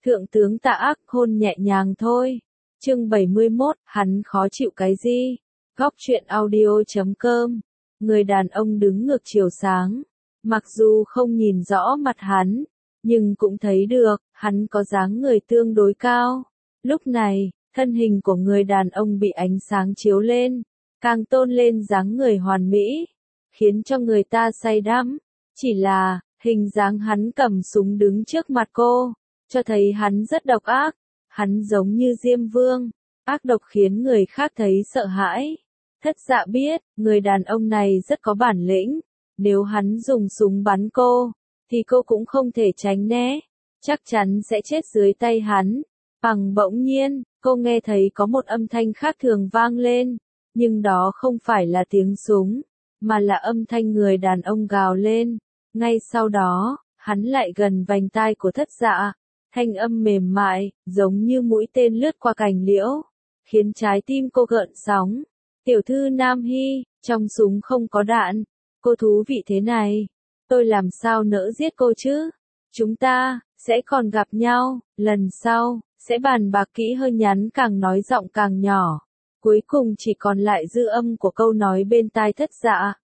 Thượng tướng Tạ Ác hôn nhẹ nhàng thôi. Chương 71, hắn khó chịu cái gì? Góc truyện audio.com. Người đàn ông đứng ngược chiều sáng. Mặc dù không nhìn rõ mặt hắn, nhưng cũng thấy được, hắn có dáng người tương đối cao. Lúc này, thân hình của người đàn ông bị ánh sáng chiếu lên, càng tôn lên dáng người hoàn mỹ, khiến cho người ta say đắm. Chỉ là, hình dáng hắn cầm súng đứng trước mặt cô, cho thấy hắn rất độc ác, hắn giống như Diêm Vương, ác độc khiến người khác thấy sợ hãi. Thất Dạ biết, người đàn ông này rất có bản lĩnh, nếu hắn dùng súng bắn cô, thì cô cũng không thể tránh né, chắc chắn sẽ chết dưới tay hắn. Bỗng nhiên, cô nghe thấy có một âm thanh khác thường vang lên, nhưng đó không phải là tiếng súng, mà là âm thanh người đàn ông gào lên. Ngay sau đó, hắn lại gần vành tai của Thất Dạ, thanh âm mềm mại, giống như mũi tên lướt qua cành liễu, khiến trái tim cô gợn sóng. Tiểu thư Nam Hy, trong súng không có đạn. Cô thú vị thế này, tôi làm sao nỡ giết cô chứ? Chúng ta sẽ còn gặp nhau, lần sau sẽ bàn bạc kỹ hơn. Nhắn càng nói giọng càng nhỏ, cuối cùng chỉ còn lại dư âm của câu nói bên tai Thất Dạ.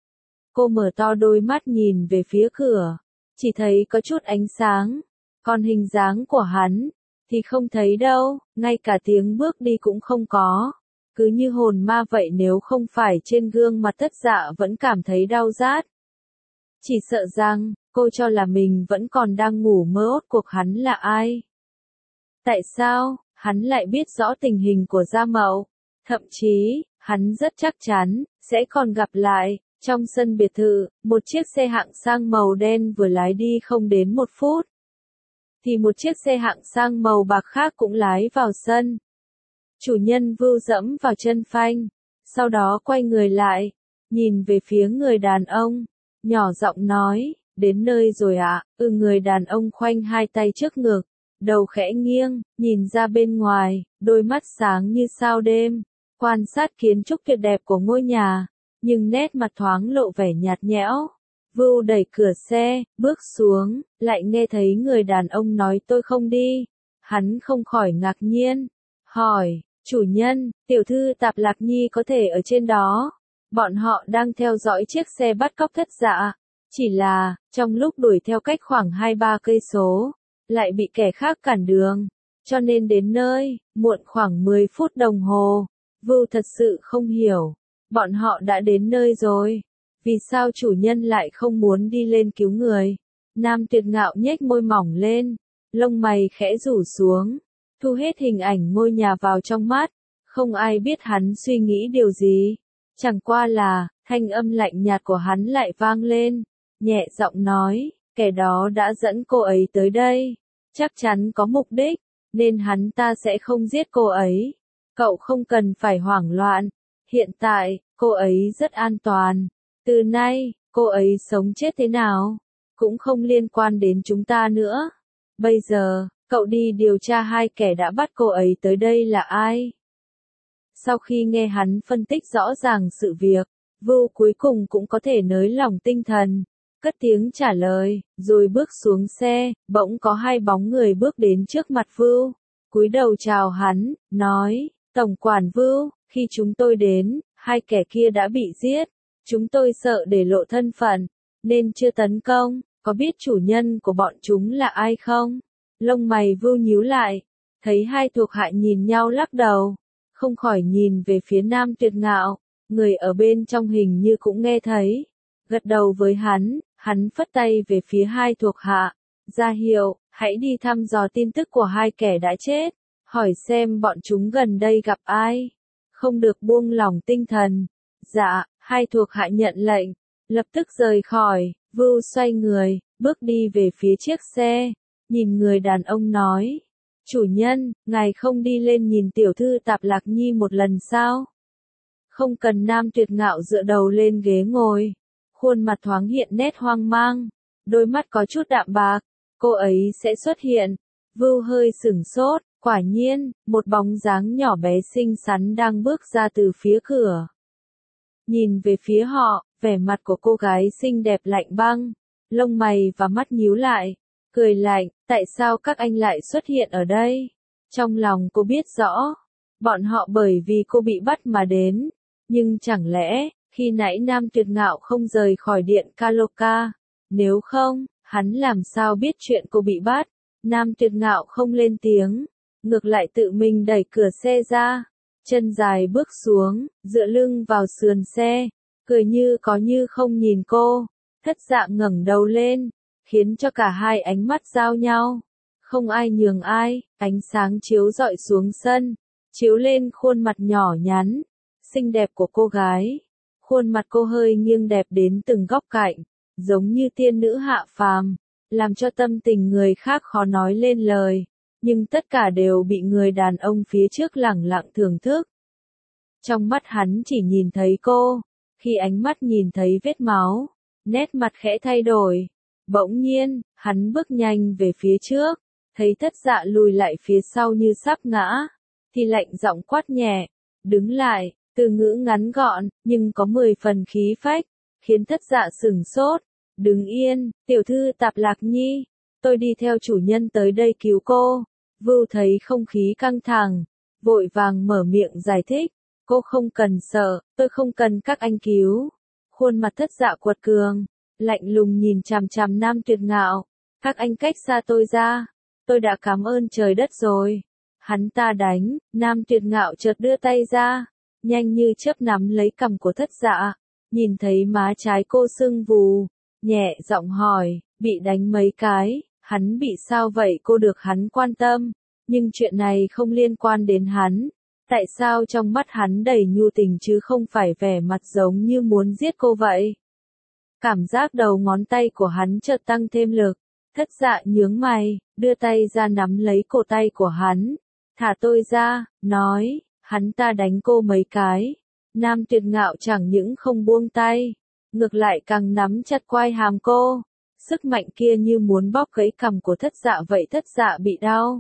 Cô mở to đôi mắt nhìn về phía cửa, chỉ thấy có chút ánh sáng, còn hình dáng của hắn thì không thấy đâu, ngay cả tiếng bước đi cũng không có, cứ như hồn ma vậy. Nếu không phải trên gương mặt Thất Dạ vẫn cảm thấy đau rát, chỉ sợ rằng cô cho là mình vẫn còn đang ngủ mơ. Rốt cuộc hắn là ai? Tại sao hắn lại biết rõ tình hình của Gia Mậu? Thậm chí, hắn rất chắc chắn sẽ còn gặp lại. Trong sân biệt thự, một chiếc xe hạng sang màu đen vừa lái đi không đến 1 phút, thì một chiếc xe hạng sang màu bạc khác cũng lái vào sân. Chủ nhân Vưu dẫm vào chân phanh, sau đó quay người lại, nhìn về phía người đàn ông, nhỏ giọng nói, đến nơi rồi ạ? Người đàn ông khoanh hai tay trước ngực, đầu khẽ nghiêng, nhìn ra bên ngoài, đôi mắt sáng như sao đêm, quan sát kiến trúc tuyệt đẹp của ngôi nhà, nhưng nét mặt thoáng lộ vẻ nhạt nhẽo. Vưu đẩy cửa xe, bước xuống, lại nghe thấy người đàn ông nói tôi không đi. Hắn không khỏi ngạc nhiên, hỏi, chủ nhân, tiểu thư Tạp Lạc Nhi có thể ở trên đó? Bọn họ đang theo dõi chiếc xe bắt cóc Thất Dạ. Chỉ là, trong lúc đuổi theo cách khoảng 2-3 cây số, lại bị kẻ khác cản đường, cho nên đến nơi, muộn khoảng 10 phút đồng hồ. Vưu thật sự không hiểu, bọn họ đã đến nơi rồi, vì sao chủ nhân lại không muốn đi lên cứu người? Nam Tuyệt Ngạo nhếch môi mỏng lên, lông mày khẽ rủ xuống, thu hết hình ảnh ngôi nhà vào trong mắt, không ai biết hắn suy nghĩ điều gì. Chẳng qua là, thanh âm lạnh nhạt của hắn lại vang lên, nhẹ giọng nói, kẻ đó đã dẫn cô ấy tới đây, chắc chắn có mục đích, nên hắn ta sẽ không giết cô ấy. Cậu không cần phải hoảng loạn, hiện tại, cô ấy rất an toàn. Từ nay, cô ấy sống chết thế nào, cũng không liên quan đến chúng ta nữa. Bây giờ, cậu đi điều tra 2 kẻ đã bắt cô ấy tới đây là ai. Sau khi nghe hắn phân tích rõ ràng sự việc, Vưu cuối cùng cũng có thể nới lỏng tinh thần, cất tiếng trả lời, rồi bước xuống xe. Bỗng có 2 bóng người bước đến trước mặt Vưu, cúi đầu chào hắn, nói, Tổng quản Vưu, khi chúng tôi đến, 2 kẻ kia đã bị giết. Chúng tôi sợ để lộ thân phận, nên chưa tấn công. Có biết chủ nhân của bọn chúng là ai không? Lông mày Vưu nhíu lại, thấy 2 thuộc hạ nhìn nhau lắc đầu, không khỏi nhìn về phía Nam Tuyệt Ngạo. Người ở bên trong hình như cũng nghe thấy, gật đầu với hắn phất tay về phía 2 thuộc hạ, ra hiệu, hãy đi thăm dò tin tức của 2 kẻ đã chết, hỏi xem bọn chúng gần đây gặp ai, không được buông lỏng tinh thần. Dạ. 2 thuộc hạ nhận lệnh, lập tức rời khỏi. Vưu xoay người, bước đi về phía chiếc xe, nhìn người đàn ông nói, chủ nhân, ngài không đi lên nhìn tiểu thư Tạp Lạc Nhi một lần sao? Không cần. Nam Tuyệt Ngạo dựa đầu lên ghế ngồi, khuôn mặt thoáng hiện nét hoang mang, đôi mắt có chút đạm bạc, cô ấy sẽ xuất hiện. Vưu hơi sửng sốt, quả nhiên, một bóng dáng nhỏ bé xinh xắn đang bước ra từ phía cửa. Nhìn về phía họ, vẻ mặt của cô gái xinh đẹp lạnh băng, lông mày và mắt nhíu lại, cười lạnh, tại sao các anh lại xuất hiện ở đây? Trong lòng cô biết rõ, bọn họ bởi vì cô bị bắt mà đến, nhưng chẳng lẽ, khi nãy Nam Tuyệt Ngạo không rời khỏi điện Kaloka, nếu không, hắn làm sao biết chuyện cô bị bắt? Nam Tuyệt Ngạo không lên tiếng, ngược lại tự mình đẩy cửa xe ra, chân dài bước xuống, dựa lưng vào sườn xe, cười như có như không nhìn cô. Thất Dạ ngẩng đầu lên, khiến cho cả hai ánh mắt giao nhau. Không ai nhường ai, ánh sáng chiếu rọi xuống sân, chiếu lên khuôn mặt nhỏ nhắn, xinh đẹp của cô gái. Khuôn mặt cô hơi nghiêng đẹp đến từng góc cạnh, giống như tiên nữ hạ phàm, làm cho tâm tình người khác khó nói lên lời, nhưng tất cả đều bị người đàn ông phía trước lẳng lặng thưởng thức. Trong mắt hắn chỉ nhìn thấy cô, khi ánh mắt nhìn thấy vết máu, nét mặt khẽ thay đổi. Bỗng nhiên, hắn bước nhanh về phía trước, thấy Thất Dạ lùi lại phía sau như sắp ngã, thì lạnh giọng quát nhẹ, đứng lại, từ ngữ ngắn gọn, nhưng có 10 phần khí phách, khiến Thất Dạ sửng sốt. Đứng yên, tiểu thư Tạp Lạc Nhi, tôi đi theo chủ nhân tới đây cứu cô. Vưu thấy không khí căng thẳng, vội vàng mở miệng giải thích, cô không cần sợ, tôi không cần các anh cứu. Khuôn mặt Thất Dạ quật cường, lạnh lùng nhìn chằm chằm Nam Tuyệt Ngạo, các anh cách xa tôi ra, tôi đã cảm ơn trời đất rồi. Hắn ta đánh, Nam Tuyệt Ngạo chợt đưa tay ra, nhanh như chớp nắm lấy cằm của Thất Dạ, nhìn thấy má trái cô sưng vù, nhẹ giọng hỏi, bị đánh mấy cái, hắn bị sao vậy? Cô được hắn quan tâm, nhưng chuyện này không liên quan đến hắn. Tại sao trong mắt hắn đầy nhu tình chứ không phải vẻ mặt giống như muốn giết cô vậy? Cảm giác đầu ngón tay của hắn chợt tăng thêm lực, Thất Dạ nhướng mày, đưa tay ra nắm lấy cổ tay của hắn. Thả tôi ra, nói, hắn ta đánh cô mấy cái. Nam Tuyệt Ngạo chẳng những không buông tay, ngược lại càng nắm chặt quai hàm cô. Sức mạnh kia như muốn bóp gãy cằm của Thất Dạ vậy. Thất Dạ bị đau,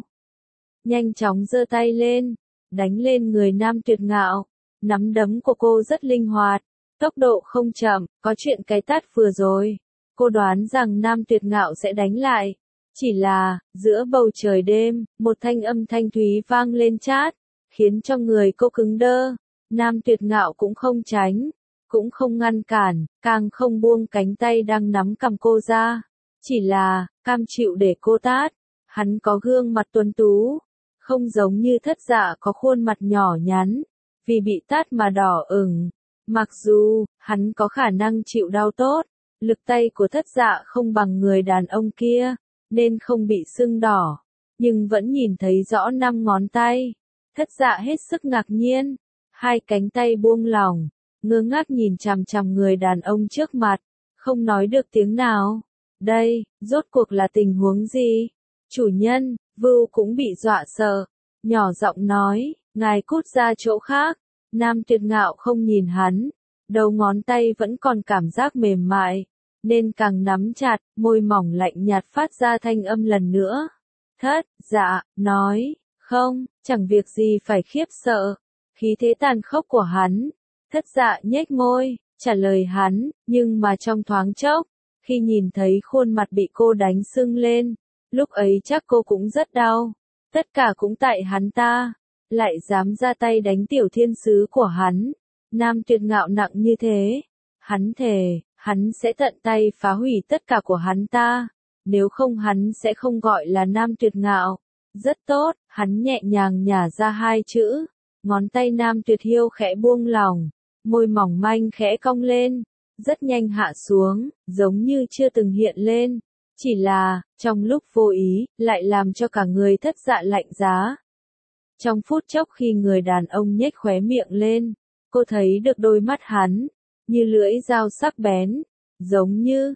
nhanh chóng giơ tay lên, đánh lên người Nam Tuyệt Ngạo. Nắm đấm của cô rất linh hoạt, tốc độ không chậm, có chuyện cái tát vừa rồi. Cô đoán rằng Nam Tuyệt Ngạo sẽ đánh lại. Chỉ là, giữa bầu trời đêm, một thanh âm thanh thúy vang lên chát, khiến cho người cô cứng đơ. Nam Tuyệt Ngạo cũng không tránh, cũng không ngăn cản, càng không buông cánh tay đang nắm cầm cô ra. Chỉ là, cam chịu để cô tát. Hắn có gương mặt tuấn tú, không giống như Thất Dạ có khuôn mặt nhỏ nhắn, vì bị tát mà đỏ ửng. Mặc dù, hắn có khả năng chịu đau tốt, lực tay của Thất Dạ không bằng người đàn ông kia, nên không bị sưng đỏ, nhưng vẫn nhìn thấy rõ 5 ngón tay. Thất Dạ hết sức ngạc nhiên, hai cánh tay buông lỏng, ngơ ngác nhìn chằm chằm người đàn ông trước mặt, không nói được tiếng nào. Đây, rốt cuộc là tình huống gì? Chủ nhân, Vưu cũng bị dọa sợ, nhỏ giọng nói, ngài cút ra chỗ khác. Nam Tuyệt Ngạo không nhìn hắn, đầu ngón tay vẫn còn cảm giác mềm mại, nên càng nắm chặt, môi mỏng lạnh nhạt phát ra thanh âm lần nữa. Thất Dạ, nói, không, chẳng việc gì phải khiếp sợ. Khí thế tàn khốc của hắn. Thất Dạ nhếch môi, trả lời hắn, nhưng mà trong thoáng chốc, khi nhìn thấy khuôn mặt bị cô đánh sưng lên, lúc ấy chắc cô cũng rất đau. Tất cả cũng tại hắn ta, lại dám ra tay đánh tiểu thiên sứ của hắn. Nam Tuyệt Ngạo nặng như thế, hắn thề, hắn sẽ tận tay phá hủy tất cả của hắn ta, nếu không hắn sẽ không gọi là Nam Tuyệt Ngạo. Rất tốt, hắn nhẹ nhàng nhả ra hai chữ, ngón tay Nam Tuyệt Hiêu khẽ buông lỏng, môi mỏng manh khẽ cong lên, rất nhanh hạ xuống, giống như chưa từng hiện lên. Chỉ là, trong lúc vô ý, lại làm cho cả người Thất Dạ lạnh giá. Trong phút chốc khi người đàn ông nhếch khóe miệng lên, cô thấy được đôi mắt hắn, như lưỡi dao sắc bén, giống như,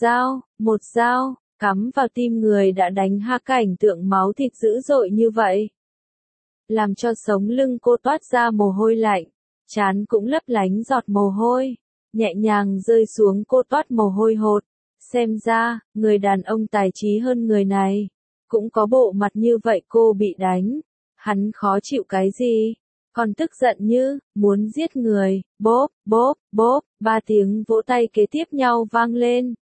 một dao, cắm vào tim người đã đánh ha. Cảnh tượng máu thịt dữ dội như vậy, làm cho sống lưng cô toát ra mồ hôi lạnh, trán cũng lấp lánh giọt mồ hôi, nhẹ nhàng rơi xuống cô toát mồ hôi hột. Xem ra, người đàn ông tài trí hơn người này, cũng có bộ mặt như vậy. Cô bị đánh, hắn khó chịu cái gì? Còn tức giận như, muốn giết người. Bốp, bốp, bốp, 3 tiếng vỗ tay kế tiếp nhau vang lên.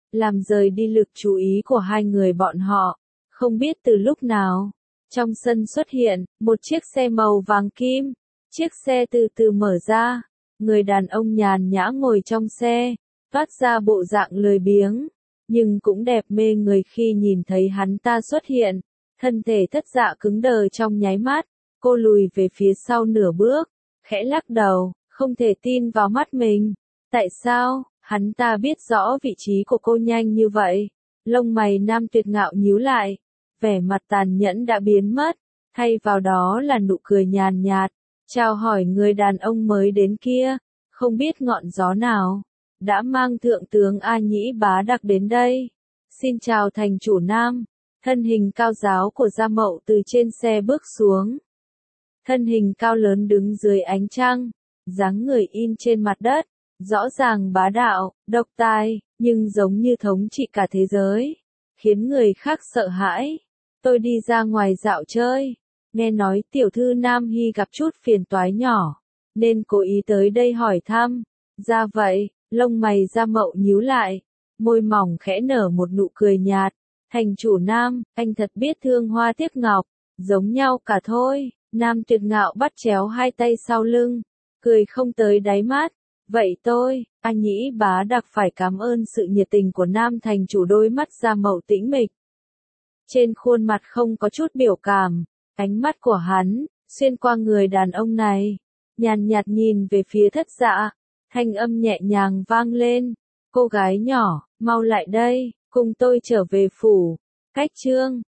làm rời đi lực chú ý của hai người bọn họ. Không biết từ lúc nào, trong sân xuất hiện một chiếc xe màu vàng kim. Chiếc xe từ từ mở ra, người đàn ông nhàn nhã ngồi trong xe, toát ra bộ dạng lười biếng, nhưng cũng đẹp mê người khi nhìn thấy hắn ta xuất hiện. Thân thể thất dạ cứng đờ trong nháy mắt, cô lùi về phía sau nửa bước, khẽ lắc đầu, không thể tin vào mắt mình. Tại sao, hắn ta biết rõ vị trí của cô nhanh như vậy? Lông mày Nam Tuyệt Ngạo nhíu lại, vẻ mặt tàn nhẫn đã biến mất, thay vào đó là nụ cười nhàn nhạt. Chào hỏi người đàn ông mới đến kia, không biết ngọn gió nào đã mang thượng tướng A Nhĩ Bá Đặc đến đây. Xin chào thành chủ Nam. Thân hình cao giáo của Gia Mậu từ trên xe bước xuống. Thân hình cao lớn đứng dưới ánh trăng, dáng người in trên mặt đất, rõ ràng bá đạo, độc tài, nhưng giống như thống trị cả thế giới, khiến người khác sợ hãi. Tôi đi ra ngoài dạo chơi, nghe nói tiểu thư Nam Hy gặp chút phiền toái nhỏ, nên cố ý tới đây hỏi thăm. Ra vậy, lông mày Gia Mậu nhíu lại, môi mỏng khẽ nở một nụ cười nhạt. Thành chủ Nam, anh thật biết thương hoa tiếc ngọc, giống nhau cả thôi. Nam Tuyệt Ngạo bắt chéo hai tay sau lưng, cười không tới đáy mắt. Vậy tôi, anh Nhĩ Bá Đặc phải cảm ơn sự nhiệt tình của Nam thành chủ. Đôi mắt Gia Mậu tĩnh mịch, trên khuôn mặt không có chút biểu cảm, ánh mắt của hắn xuyên qua người đàn ông này, nhàn nhạt nhìn về phía thất dạ, thanh âm nhẹ nhàng vang lên. Cô gái nhỏ, mau lại đây, cùng tôi trở về phủ. Cách chương